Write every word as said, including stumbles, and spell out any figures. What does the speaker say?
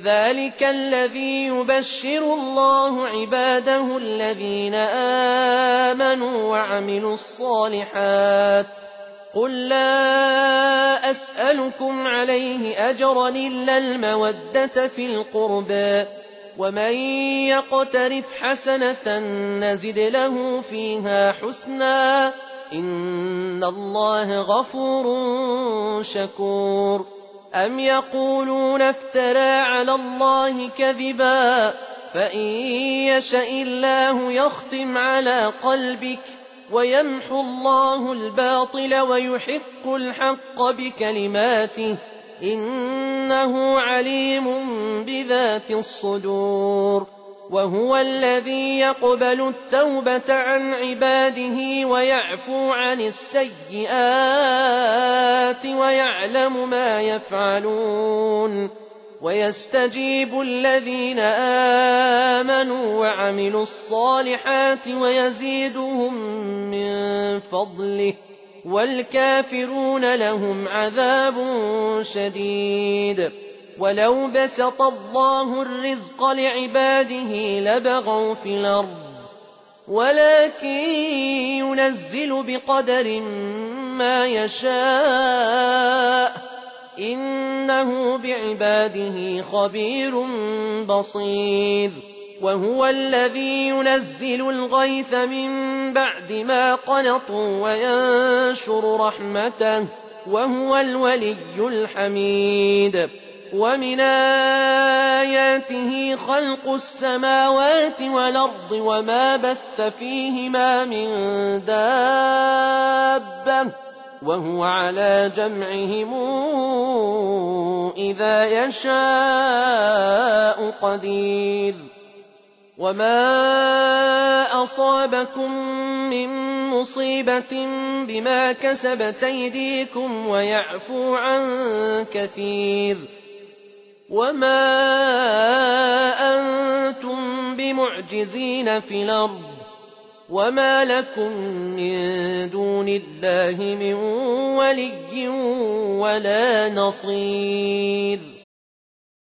ذلك الذي يبشر الله عباده الذين آمنوا وعملوا الصالحات. قل لا أسألكم عليه أجرا إلا المودة في القربى، ومن يقترف حسنة نزد له فيها حسنا، إن الله غفور شكور. أم يقولون افترى على الله كذبا، فإن يشأ الله يختم على قلبك ويمحو الله الباطل ويحق الحق بكلماته، إنه عليم بذات الصدور. وهو الذي يقبل التوبة عن عباده ويعفو عن السيئات ويعلم ما يفعلون، ويستجيب الذين آمنوا وعملوا الصالحات ويزيدهم من فضله، والكافرون لهم عذاب شديد. ولو بسط الله الرزق لعباده لبغوا في الأرض، ولكن ينزل بقدر ما يشاء، إنه بعباده خبير بصير. وهو الذي ينزل الغيث من بعد ما قنطوا وينشر رحمته، وهو الولي الحميد. ومن آياته خلق السماوات والأرض وما بث فيهما من دابة، وهو على جمعهم إذا يشاء قدير. وما أصابكم من مصيبة بما كسبت أيديكم ويعفو عن كثير. وما أنتم بمعجزين في الأرض، وما لكم من دون الله من ولي ولا نصير.